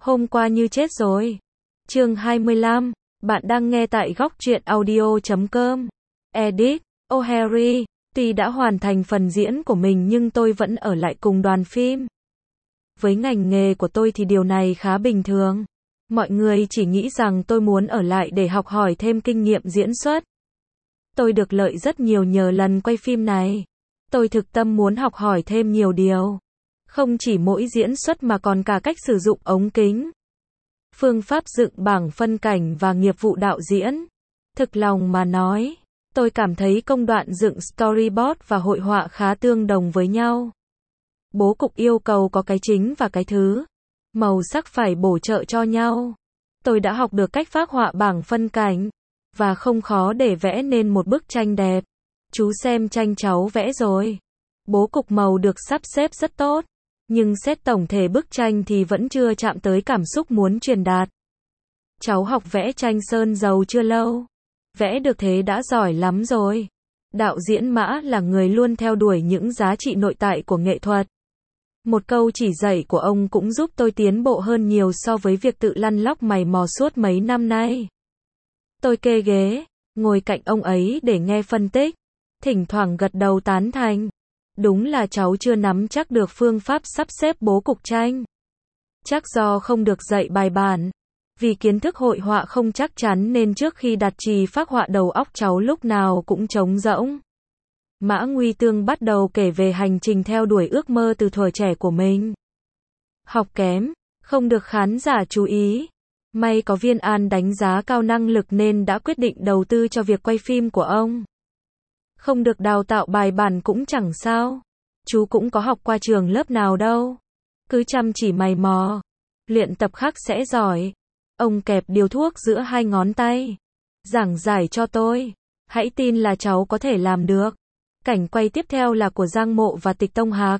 Hôm qua như chết rồi. Chương 25. Bạn đang nghe tại góc truyện audio.com. Edit. Oh Harry, tuy đã hoàn thành phần diễn của mình nhưng tôi vẫn ở lại cùng đoàn phim. Với ngành nghề của tôi thì điều này khá bình thường. Mọi người chỉ nghĩ rằng tôi muốn ở lại để học hỏi thêm kinh nghiệm diễn xuất. Tôi được lợi rất nhiều nhờ lần quay phim này. Tôi thực tâm muốn học hỏi thêm nhiều điều. Không chỉ mỗi diễn xuất mà còn cả cách sử dụng ống kính, phương pháp dựng bảng phân cảnh và nghiệp vụ đạo diễn. Thực lòng mà nói, tôi cảm thấy công đoạn dựng storyboard và hội họa khá tương đồng với nhau. Bố cục yêu cầu có cái chính và cái thứ. Màu sắc phải bổ trợ cho nhau. Tôi đã học được cách phác họa bảng phân cảnh, và không khó để vẽ nên một bức tranh đẹp. Chú xem tranh cháu vẽ rồi. Bố cục màu được sắp xếp rất tốt. Nhưng xét tổng thể bức tranh thì vẫn chưa chạm tới cảm xúc muốn truyền đạt. Cháu học vẽ tranh sơn dầu chưa lâu. Vẽ được thế đã giỏi lắm rồi. Đạo diễn Mã là người luôn theo đuổi những giá trị nội tại của nghệ thuật. Một câu chỉ dạy của ông cũng giúp tôi tiến bộ hơn nhiều so với việc tự lăn lóc mày mò suốt mấy năm nay. Tôi kê ghế, ngồi cạnh ông ấy để nghe phân tích, thỉnh thoảng gật đầu tán thành. Đúng là cháu chưa nắm chắc được phương pháp sắp xếp bố cục tranh. Chắc do không được dạy bài bản. Vì kiến thức hội họa không chắc chắn nên trước khi đặt chì phác họa đầu óc cháu lúc nào cũng trống rỗng. Mã Nguy Tương bắt đầu kể về hành trình theo đuổi ước mơ từ thuở trẻ của mình. Học kém, không được khán giả chú ý. May có Viên An đánh giá cao năng lực nên đã quyết định đầu tư cho việc quay phim của ông. Không được đào tạo bài bản cũng chẳng sao. Chú cũng có học qua trường lớp nào đâu. Cứ chăm chỉ mày mò. Luyện tập khắc sẽ giỏi. Ông kẹp điếu thuốc giữa hai ngón tay. Giảng giải cho tôi. Hãy tin là cháu có thể làm được. Cảnh quay tiếp theo là của Giang Mộ và Tịch Tông Hạc.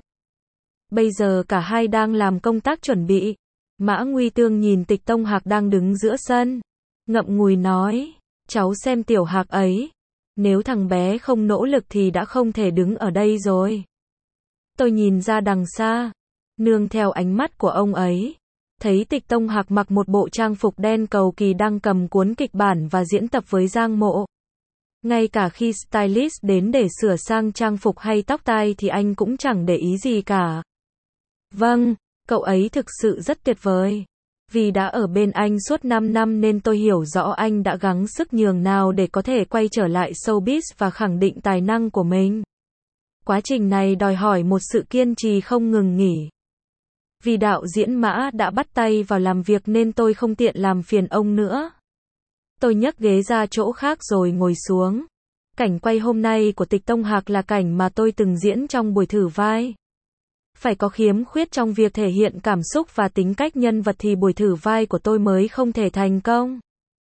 Bây giờ cả hai đang làm công tác chuẩn bị. Mã Nguy Tương nhìn Tịch Tông Hạc đang đứng giữa sân. Ngậm ngùi nói. Cháu xem tiểu Hạc ấy. Nếu thằng bé không nỗ lực thì đã không thể đứng ở đây rồi. Tôi nhìn ra đằng xa, nương theo ánh mắt của ông ấy, thấy Tịch Tông Hạc mặc một bộ trang phục đen cầu kỳ đang cầm cuốn kịch bản và diễn tập với Giang Mộ. Ngay cả khi stylist đến để sửa sang trang phục hay tóc tai thì anh cũng chẳng để ý gì cả. Vâng, cậu ấy thực sự rất tuyệt vời. Vì đã ở bên anh suốt 5 năm nên tôi hiểu rõ anh đã gắng sức nhường nào để có thể quay trở lại showbiz và khẳng định tài năng của mình. Quá trình này đòi hỏi một sự kiên trì không ngừng nghỉ. Vì đạo diễn Mã đã bắt tay vào làm việc nên tôi không tiện làm phiền ông nữa. Tôi nhấc ghế ra chỗ khác rồi ngồi xuống. Cảnh quay hôm nay của Tịch Tông Hạc là cảnh mà tôi từng diễn trong buổi thử vai. Phải có khiếm khuyết trong việc thể hiện cảm xúc và tính cách nhân vật thì buổi thử vai của tôi mới không thể thành công.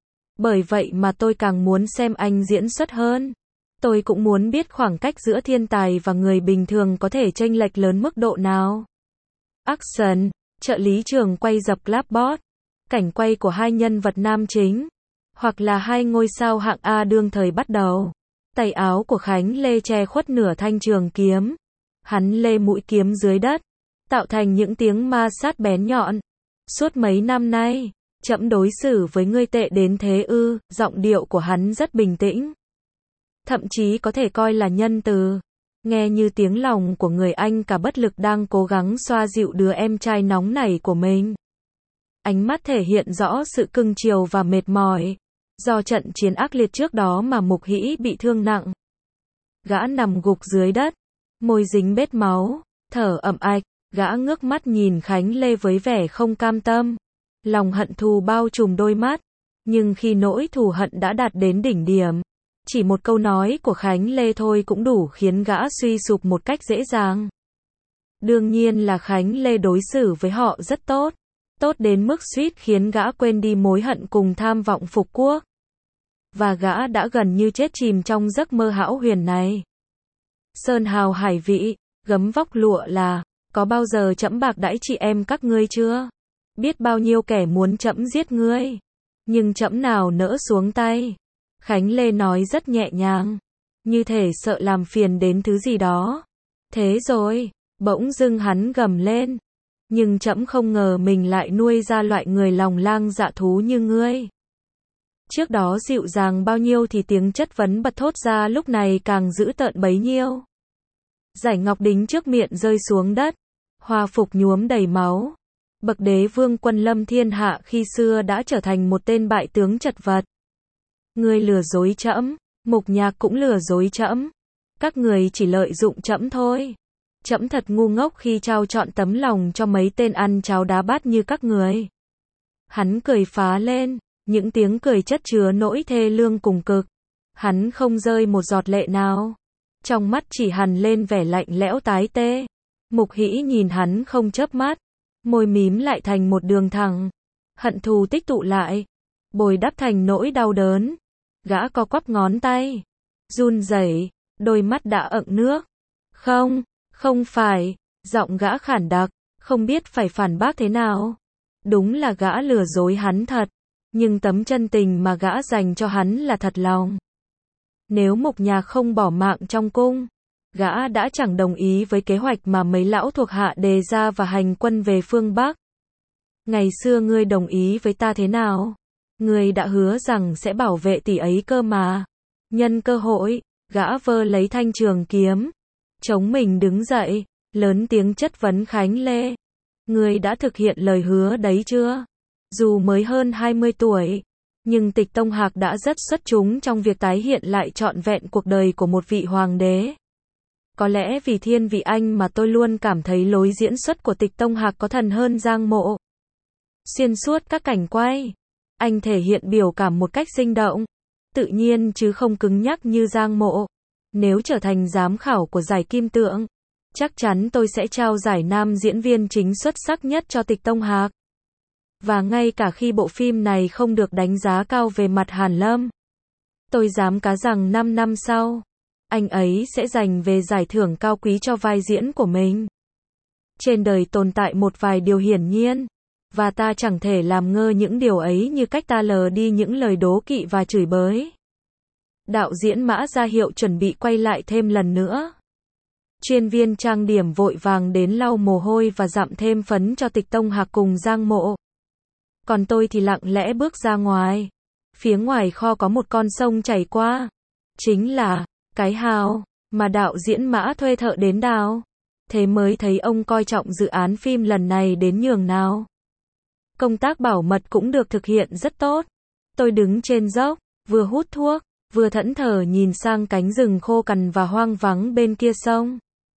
Bởi vậy mà tôi càng muốn xem anh diễn xuất hơn. Tôi cũng muốn biết khoảng cách giữa thiên tài và người bình thường có thể chênh lệch lớn mức độ nào. Action, trợ lý trường quay dập clapboard. Cảnh quay của hai nhân vật nam chính, hoặc là hai ngôi sao hạng A đương thời bắt đầu. Tay áo của Khánh Lê che khuất nửa thanh trường kiếm. Hắn lê mũi kiếm dưới đất, tạo thành những tiếng ma sát bén nhọn. Suốt mấy năm nay, trẫm đối xử với ngươi tệ đến thế ư? Giọng điệu của hắn rất bình tĩnh. Thậm chí có thể coi là nhân từ. Nghe như tiếng lòng của người anh cả bất lực đang cố gắng xoa dịu đứa em trai nóng nảy của mình. Ánh mắt thể hiện rõ sự cưng chiều và mệt mỏi. Do trận chiến ác liệt trước đó mà Mục Hĩ bị thương nặng. Gã nằm gục dưới đất, môi dính bết máu, thở ẩm ạch, gã ngước mắt nhìn Khánh Lê với vẻ không cam tâm. Lòng hận thù bao trùm đôi mắt, nhưng khi nỗi thù hận đã đạt đến đỉnh điểm, chỉ một câu nói của Khánh Lê thôi cũng đủ khiến gã suy sụp một cách dễ dàng. Đương nhiên là Khánh Lê đối xử với họ rất tốt, tốt đến mức suýt khiến gã quên đi mối hận cùng tham vọng phục quốc. Và gã đã gần như chết chìm trong giấc mơ hão huyền này. Sơn hào hải vị, gấm vóc lụa là, có bao giờ trẫm bạc đãi chị em các ngươi chưa? Biết bao nhiêu kẻ muốn trẫm giết ngươi, nhưng trẫm nào nỡ xuống tay. Khánh Lê nói rất nhẹ nhàng, như thể sợ làm phiền đến thứ gì đó. Thế rồi, bỗng dưng hắn gầm lên. Nhưng trẫm không ngờ mình lại nuôi ra loại người lòng lang dạ thú như ngươi. Trước đó dịu dàng bao nhiêu thì tiếng chất vấn bật thốt ra lúc này càng dữ tợn bấy nhiêu. Giải ngọc đính trước miệng rơi xuống đất, hoa phục nhuốm đầy máu. Bậc đế vương quân lâm thiên hạ khi xưa đã trở thành một tên bại tướng chật vật. Ngươi lừa dối trẫm, Mục Nhạc cũng lừa dối trẫm. Các người chỉ lợi dụng trẫm thôi. Trẫm thật ngu ngốc khi trao trọn tấm lòng cho mấy tên ăn cháo đá bát như các người. Hắn cười phá lên, những tiếng cười chất chứa nỗi thê lương cùng cực. Hắn không rơi một giọt lệ nào. Trong mắt chỉ hằn lên vẻ lạnh lẽo tái tê. Mục Hĩ nhìn hắn không chớp mắt, môi mím lại thành một đường thẳng. Hận thù tích tụ lại, bồi đắp thành nỗi đau đớn. Gã co quắp ngón tay, run rẩy, đôi mắt đã ẩn nước. Không, không phải, giọng gã khản đặc, không biết phải phản bác thế nào. Đúng là gã lừa dối hắn thật, nhưng tấm chân tình mà gã dành cho hắn là thật lòng. Nếu Mục Nhạc không bỏ mạng trong cung, gã đã chẳng đồng ý với kế hoạch mà mấy lão thuộc hạ đề ra và hành quân về phương Bắc. Ngày xưa ngươi đồng ý với ta thế nào? Ngươi đã hứa rằng sẽ bảo vệ tỷ ấy cơ mà. Nhân cơ hội, gã vơ lấy thanh trường kiếm, chống mình đứng dậy, lớn tiếng chất vấn Khánh Lê. Ngươi đã thực hiện lời hứa đấy chưa? Dù mới hơn 20 tuổi, nhưng Tịch Tông Hạc đã rất xuất chúng trong việc tái hiện lại trọn vẹn cuộc đời của một vị hoàng đế. Có lẽ vì thiên vị anh mà tôi luôn cảm thấy lối diễn xuất của Tịch Tông Hạc có thần hơn Giang Mộ. Xuyên suốt các cảnh quay, anh thể hiện biểu cảm một cách sinh động, tự nhiên chứ không cứng nhắc như Giang Mộ. Nếu trở thành giám khảo của giải Kim Tượng, chắc chắn tôi sẽ trao giải nam diễn viên chính xuất sắc nhất cho Tịch Tông Hạc. Và ngay cả khi bộ phim này không được đánh giá cao về mặt hàn lâm, tôi dám cá rằng 5 năm sau, anh ấy sẽ giành về giải thưởng cao quý cho vai diễn của mình. Trên đời tồn tại một vài điều hiển nhiên, và ta chẳng thể làm ngơ những điều ấy như cách ta lờ đi những lời đố kỵ và chửi bới. Đạo diễn Mã ra hiệu chuẩn bị quay lại thêm lần nữa. Chuyên viên trang điểm vội vàng đến lau mồ hôi và dặm thêm phấn cho Tịch Tông Hạc cùng Giang Mộ. Còn tôi thì lặng lẽ bước ra ngoài. Phía ngoài kho có một con sông chảy qua. Chính là cái hào mà đạo diễn Mã thuê thợ đến đào. Thế mới thấy ông coi trọng dự án phim lần này đến nhường nào. Công tác bảo mật cũng được thực hiện rất tốt. Tôi đứng trên dốc, vừa hút thuốc, vừa thẫn thờ nhìn sang cánh rừng khô cằn và hoang vắng bên kia sông.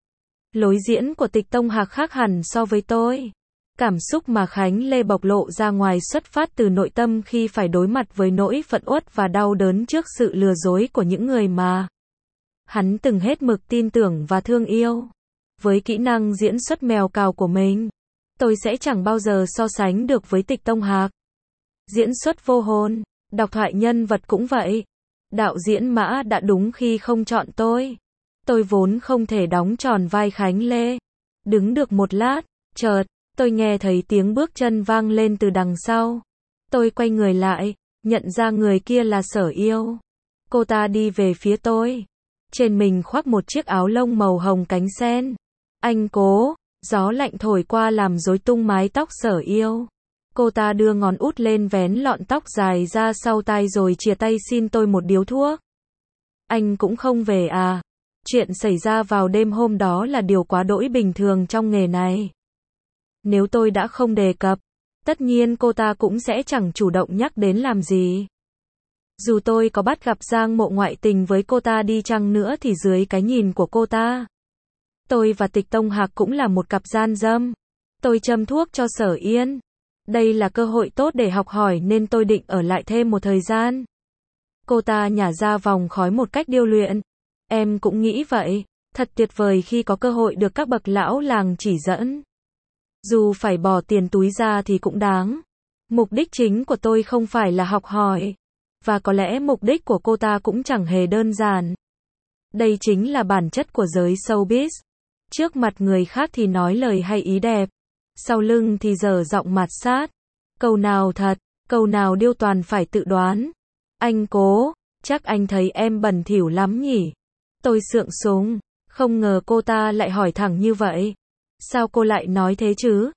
Lối diễn của Tịch Tông Hạc khác hẳn so với tôi. Cảm xúc mà Khánh Lê bộc lộ ra ngoài xuất phát từ nội tâm khi phải đối mặt với nỗi phẫn uất và đau đớn trước sự lừa dối của những người mà hắn từng hết mực tin tưởng và thương yêu. Với kỹ năng diễn xuất mèo cào của mình, tôi sẽ chẳng bao giờ so sánh được với Tịch Tông Hạc. Diễn xuất vô hồn, đọc thoại nhân vật cũng vậy. Đạo diễn Mã đã đúng khi không chọn tôi. Tôi vốn không thể đóng tròn vai Khánh Lê. Đứng được một lát, chợt, tôi nghe thấy tiếng bước chân vang lên từ đằng sau. Tôi quay người lại, nhận ra người kia là Sở Yêu. Cô ta đi về phía tôi. Trên mình khoác một chiếc áo lông màu hồng cánh sen. Anh Cố, gió lạnh thổi qua làm rối tung mái tóc Sở Yêu. Cô ta đưa ngón út lên vén lọn tóc dài ra sau tai rồi chìa tay xin tôi một điếu thuốc. Anh cũng không về à? Chuyện xảy ra vào đêm hôm đó là điều quá đỗi bình thường trong nghề này. Nếu tôi đã không đề cập, tất nhiên cô ta cũng sẽ chẳng chủ động nhắc đến làm gì. Dù tôi có bắt gặp Giang Mộ ngoại tình với cô ta đi chăng nữa thì dưới cái nhìn của cô ta, tôi và Tịch Tông Hạc cũng là một cặp gian dâm. Tôi châm thuốc cho Sở Yên. Đây là cơ hội tốt để học hỏi nên tôi định ở lại thêm một thời gian. Cô ta nhả ra vòng khói một cách điêu luyện. Em cũng nghĩ vậy. Thật tuyệt vời khi có cơ hội được các bậc lão làng chỉ dẫn. Dù phải bỏ tiền túi ra thì cũng đáng. Mục đích chính của tôi không phải là học hỏi. Và có lẽ mục đích của cô ta cũng chẳng hề đơn giản. Đây chính là bản chất của giới showbiz. Trước mặt người khác thì nói lời hay ý đẹp. Sau lưng thì dở giọng mạt sát. Câu nào thật, câu nào điêu toàn phải tự đoán. Anh Cố, chắc anh thấy em bẩn thỉu lắm nhỉ? Tôi sượng súng, không ngờ cô ta lại hỏi thẳng như vậy. Sao cô lại nói thế chứ?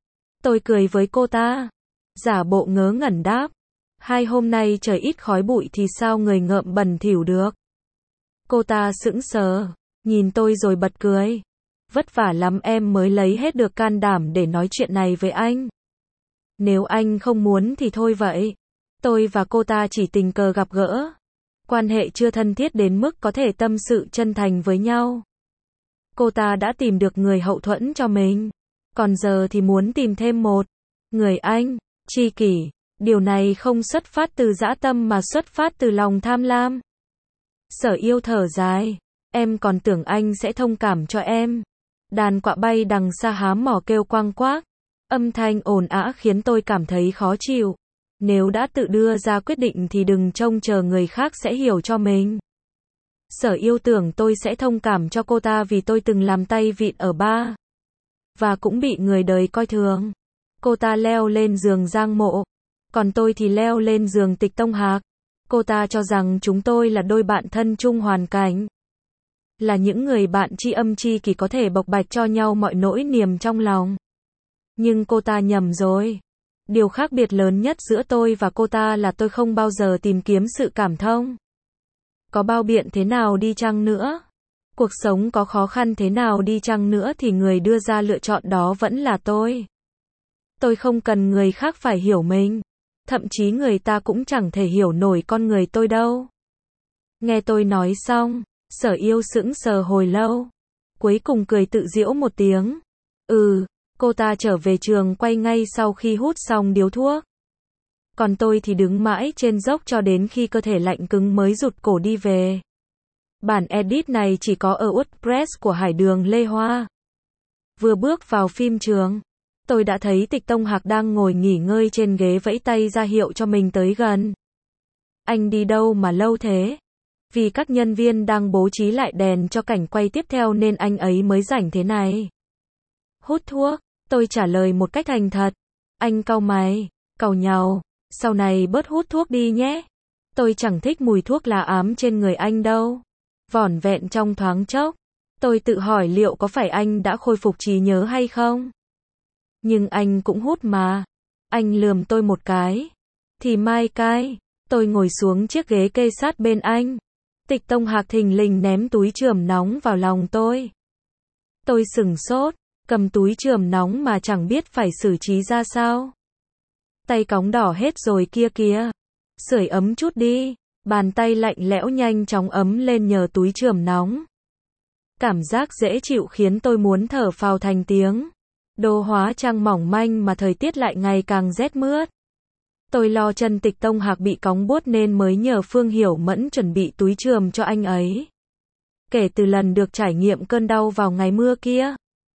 Tôi cười với cô ta. Giả bộ ngớ ngẩn đáp. Hai hôm nay trời ít khói bụi thì sao người ngợm bẩn thỉu được. Cô ta sững sờ, nhìn tôi rồi bật cười. Vất vả lắm em mới lấy hết được can đảm để nói chuyện này với anh. Nếu anh không muốn thì thôi vậy. Tôi và cô ta chỉ tình cờ gặp gỡ. Quan hệ chưa thân thiết đến mức có thể tâm sự chân thành với nhau. Cô ta đã tìm được người hậu thuẫn cho mình. Còn giờ thì muốn tìm thêm một người anh, tri kỷ. Điều này không xuất phát từ dã tâm mà xuất phát từ lòng tham lam. Sở Yêu thở dài. Em còn tưởng anh sẽ thông cảm cho em. Đàn quạ bay đằng xa hám mỏ kêu quang quác. Âm thanh ồn ào khiến tôi cảm thấy khó chịu. Nếu đã tự đưa ra quyết định thì đừng trông chờ người khác sẽ hiểu cho mình. Sở Yêu tưởng tôi sẽ thông cảm cho cô ta vì tôi từng làm tay vịn ở bar. Và cũng bị người đời coi thường. Cô ta leo lên giường Giang Mộ. Còn tôi thì leo lên giường Tịch Tông Hạc. Cô ta cho rằng chúng tôi là đôi bạn thân chung hoàn cảnh. Là những người bạn tri âm tri kỷ có thể bộc bạch cho nhau mọi nỗi niềm trong lòng. Nhưng cô ta nhầm rồi. Điều khác biệt lớn nhất giữa tôi và cô ta là tôi không bao giờ tìm kiếm sự cảm thông. Có bao biện thế nào đi chăng nữa, cuộc sống có khó khăn thế nào đi chăng nữa thì người đưa ra lựa chọn đó vẫn là tôi. Tôi không cần người khác phải hiểu mình. Thậm chí người ta cũng chẳng thể hiểu nổi con người tôi đâu. Nghe tôi nói xong, Sở Yêu sững sờ hồi lâu. Cuối cùng cười tự giễu một tiếng. Cô ta trở về trường quay ngay sau khi hút xong điếu thuốc. Còn tôi thì đứng mãi trên dốc cho đến khi cơ thể lạnh cứng mới rụt cổ đi về. Bản edit này chỉ có ở WordPress của Hải Đường Lê Hoa. Vừa bước vào phim trường, tôi đã thấy Tịch Tông Hạc đang ngồi nghỉ ngơi trên ghế vẫy tay ra hiệu cho mình tới gần. Anh đi đâu mà lâu thế? Vì các nhân viên đang bố trí lại đèn cho cảnh quay tiếp theo nên anh ấy mới rảnh thế này. Hút thuốc, tôi trả lời một cách thành thật. Anh cau mày, cau nhàu, sau này bớt hút thuốc đi nhé. Tôi chẳng thích mùi thuốc lá ám trên người anh đâu. Vỏn vẹn trong thoáng chốc, tôi tự hỏi liệu có phải anh đã khôi phục trí nhớ hay không? Nhưng anh cũng hút mà. Anh lườm tôi một cái. Thì mai cai, tôi ngồi xuống chiếc ghế kê sát bên anh. Tịch Tông Hạc thình lình ném túi chườm nóng vào lòng tôi. Tôi sửng sốt, cầm túi chườm nóng mà chẳng biết phải xử trí ra sao. Tay cóng đỏ hết rồi kia kìa. Sưởi ấm chút đi. Bàn tay lạnh lẽo nhanh chóng ấm lên nhờ túi chườm nóng. Cảm giác dễ chịu khiến tôi muốn thở phào thành tiếng. Đồ hóa trang mỏng manh mà thời tiết lại ngày càng rét mướt. Tôi lo chân Tịch Tông Hạc bị cóng buốt nên mới nhờ Phương Hiểu Mẫn chuẩn bị túi chườm cho anh ấy. Kể từ lần được trải nghiệm cơn đau vào ngày mưa kia,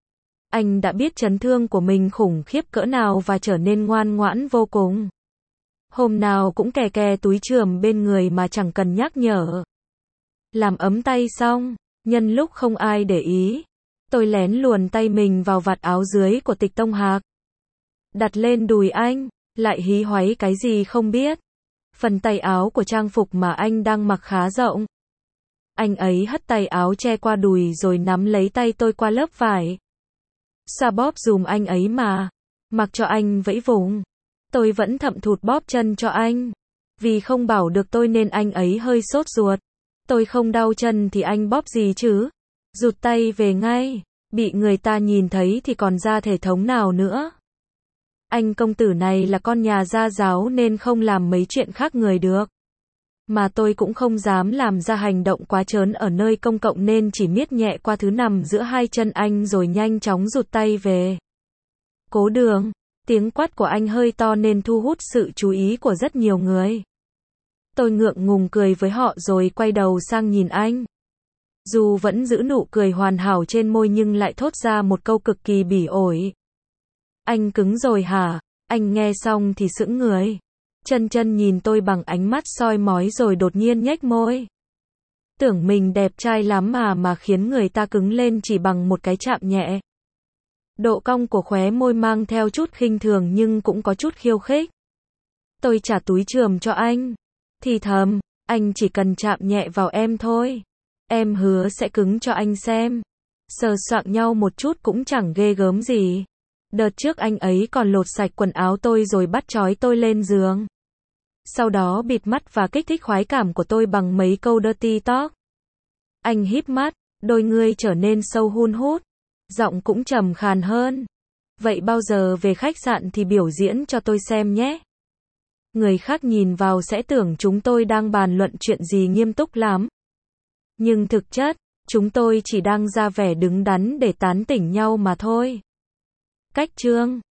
anh đã biết chấn thương của mình khủng khiếp cỡ nào và trở nên ngoan ngoãn vô cùng. Hôm nào cũng kè kè túi chườm bên người mà chẳng cần nhắc nhở. Làm ấm tay xong, nhân lúc không ai để ý, tôi lén luồn tay mình vào vạt áo dưới của Tịch Tông Hạc. Đặt lên đùi anh, lại hí hoáy cái gì không biết. Phần tay áo của trang phục mà anh đang mặc khá rộng. Anh ấy hất tay áo che qua đùi rồi nắm lấy tay tôi qua lớp vải. Xoa bóp dùm anh ấy mà. Mặc cho anh vẫy vùng. Tôi vẫn thậm thụt bóp chân cho anh. Vì không bảo được tôi nên anh ấy hơi sốt ruột. Tôi không đau chân thì anh bóp gì chứ? Rụt tay về ngay. Bị người ta nhìn thấy thì còn ra thể thống nào nữa. Anh công tử này là con nhà gia giáo nên không làm mấy chuyện khác người được. Mà tôi cũng không dám làm ra hành động quá trớn ở nơi công cộng nên chỉ miết nhẹ qua thứ nằm giữa hai chân anh rồi nhanh chóng rụt tay về. Cố Đường, tiếng quát của anh hơi to nên thu hút sự chú ý của rất nhiều người. Tôi ngượng ngùng cười với họ rồi quay đầu sang nhìn anh. Dù vẫn giữ nụ cười hoàn hảo trên môi nhưng lại thốt ra một câu cực kỳ bỉ ổi. Anh cứng rồi hả? Anh nghe xong thì sững người. Chân chân nhìn tôi bằng ánh mắt soi mói rồi đột nhiên nhếch môi. Tưởng mình đẹp trai lắm mà khiến người ta cứng lên chỉ bằng một cái chạm nhẹ. Độ cong của khóe môi mang theo chút khinh thường nhưng cũng có chút khiêu khích. Tôi trả túi chườm cho anh. Thì thầm, anh chỉ cần chạm nhẹ vào em thôi. Em hứa sẽ cứng cho anh xem. Sờ soạng nhau một chút cũng chẳng ghê gớm gì. Đợt trước anh ấy còn lột sạch quần áo tôi rồi bắt trói tôi lên giường. Sau đó bịt mắt và kích thích khoái cảm của tôi bằng mấy câu dirty talk. Anh híp mắt, đôi ngươi trở nên sâu hun hút, giọng cũng trầm khàn hơn. Vậy bao giờ về khách sạn thì biểu diễn cho tôi xem nhé. Người khác nhìn vào sẽ tưởng chúng tôi đang bàn luận chuyện gì nghiêm túc lắm. Nhưng thực chất, chúng tôi chỉ đang ra vẻ đứng đắn để tán tỉnh nhau mà thôi. Cách chương